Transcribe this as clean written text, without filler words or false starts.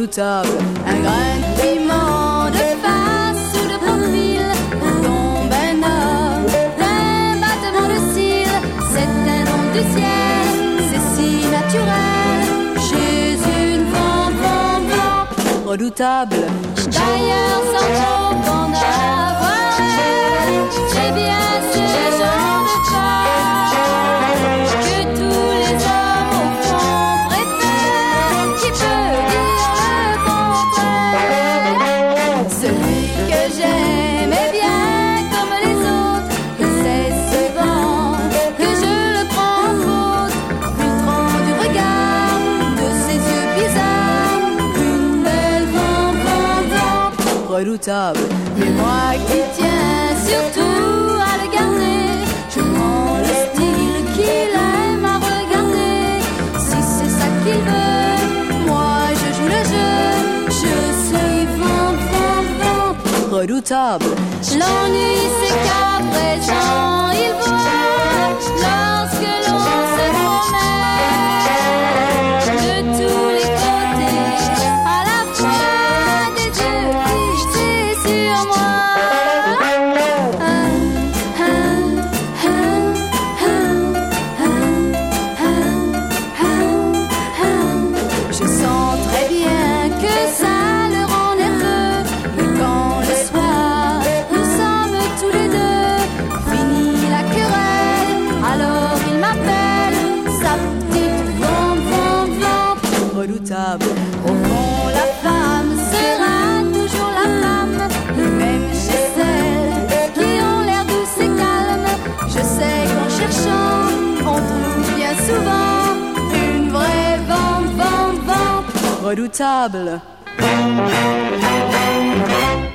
redoutable. Un grain de piment de face ou de profil, tombe un homme d'un battement de cils. C'est un don du ciel, c'est si naturel. Chez une femme redoutable. D'ailleurs, sans trop en avoir, c'est bien ce genre de femme que tous les hommes au fond préfèrent. Qui peut dire le contraire? Celui que j'aimais bien comme les autres, que c'est souvent que je le prends en faute, filtrant du regard de ses yeux bizarres. Une belle femme redoutable. Mais moi qui tiens surtout à le garder, je prends le style qu'il aime à regarder. Si c'est ça qu'il veut, moi je joue le jeu. Je suis redoutable. L'ennui c'est qu'à présent il voit, lorsque l'on se promène de tous les côtés, à la fois des yeux fixés sur moi. Je sens très bien que ça le rend nerveux, et quand le soir nous sommes tous les deux, fini la querelle, alors il m'appelle sa petite vamp redoutable. Au fond la femme sera toujours la femme, même chez celles qui ont l'air douces et calmes. Je sais qu'en cherchant on trouve bien souvent une vraie vamp redoutable.